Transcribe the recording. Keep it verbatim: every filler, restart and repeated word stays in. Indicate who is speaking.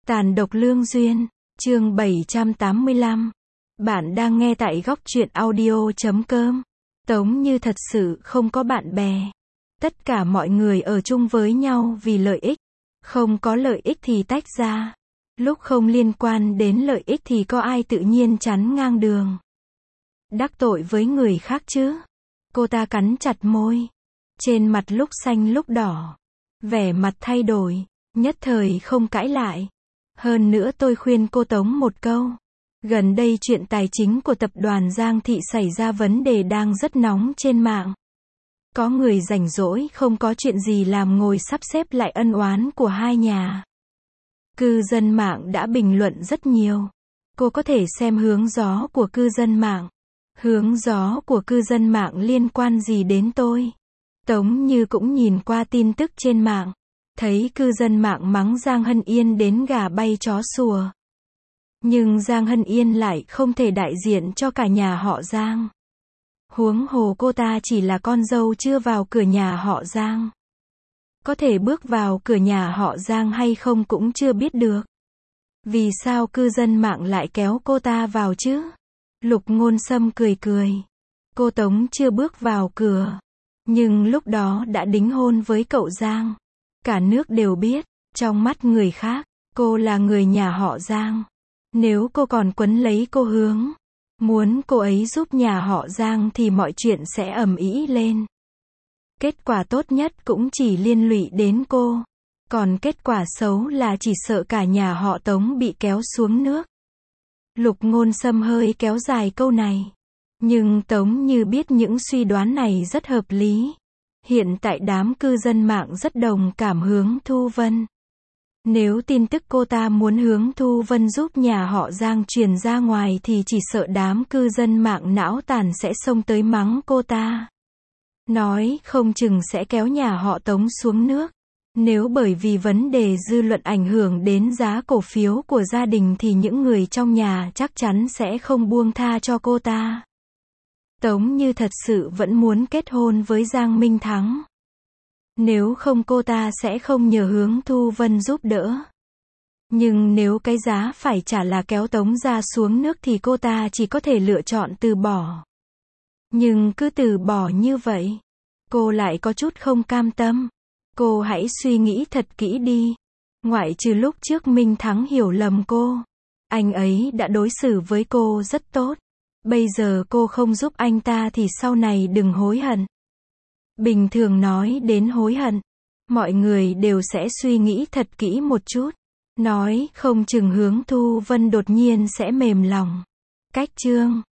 Speaker 1: Tàn độc lương duyên, chương bảy trăm tám mươi lăm. Bạn đang nghe tại góc truyện audio chấm com. Tống Như thật sự không có bạn bè. Tất cả mọi người ở chung với nhau vì lợi ích. Không có lợi ích thì tách ra. Lúc không liên quan đến lợi ích thì có ai tự nhiên chắn ngang đường. Đắc tội với người khác chứ? Cô ta cắn chặt môi. Trên mặt lúc xanh lúc đỏ. Vẻ mặt thay đổi. Nhất thời không cãi lại. Hơn nữa tôi khuyên cô Tống một câu. Gần đây chuyện tài chính của tập đoàn Giang Thị xảy ra vấn đề đang rất nóng trên mạng. Có người rảnh rỗi không có chuyện gì làm ngồi sắp xếp lại ân oán của hai nhà. Cư dân mạng đã bình luận rất nhiều. Cô có thể xem hướng gió của cư dân mạng. Hướng gió của cư dân mạng liên quan gì đến tôi? Tống Như cũng nhìn qua tin tức trên mạng. Thấy cư dân mạng mắng Giang Hân Yên đến gà bay chó sủa. Nhưng Giang Hân Yên lại không thể đại diện cho cả nhà họ Giang. Huống hồ cô ta chỉ là con dâu chưa vào cửa nhà họ Giang. Có thể bước vào cửa nhà họ Giang hay không cũng chưa biết được. Vì sao cư dân mạng lại kéo cô ta vào chứ? Lục Ngôn Sâm cười cười. Cô Tống chưa bước vào cửa. Nhưng lúc đó đã đính hôn với cậu Giang. Cả nước đều biết, trong mắt người khác, cô là người nhà họ Giang. Nếu cô còn quấn lấy cô Hướng, muốn cô ấy giúp nhà họ Giang thì mọi chuyện sẽ ầm ĩ lên. Kết quả tốt nhất cũng chỉ liên lụy đến cô. Còn kết quả xấu là chỉ sợ cả nhà họ Tống bị kéo xuống nước. Lục Ngôn Sâm hơi kéo dài câu này. Nhưng Tống Như biết những suy đoán này rất hợp lý. Hiện tại đám cư dân mạng rất đồng cảm Hướng Thu Vân. Nếu tin tức cô ta muốn Hướng Thu Vân giúp nhà họ Giang truyền ra ngoài thì chỉ sợ đám cư dân mạng não tàn sẽ xông tới mắng cô ta. Nói không chừng sẽ kéo nhà họ Tống xuống nước. Nếu bởi vì vấn đề dư luận ảnh hưởng đến giá cổ phiếu của gia đình thì những người trong nhà chắc chắn sẽ không buông tha cho cô ta. Tống Như thật sự vẫn muốn kết hôn với Giang Minh Thắng. Nếu không cô ta sẽ không nhờ Hướng Thu Vân giúp đỡ. Nhưng nếu cái giá phải trả là kéo Tống ra xuống nước thì cô ta chỉ có thể lựa chọn từ bỏ. Nhưng cứ từ bỏ như vậy, cô lại có chút không cam tâm. Cô hãy suy nghĩ thật kỹ đi. Ngoại trừ lúc trước Minh Thắng hiểu lầm cô, anh ấy đã đối xử với cô rất tốt. Bây giờ cô không giúp anh ta thì sau này đừng hối hận. Bình thường nói đến hối hận, mọi người đều sẽ suy nghĩ thật kỹ một chút. Nói không chừng Hướng Thu Vân đột nhiên sẽ mềm lòng. Cách chương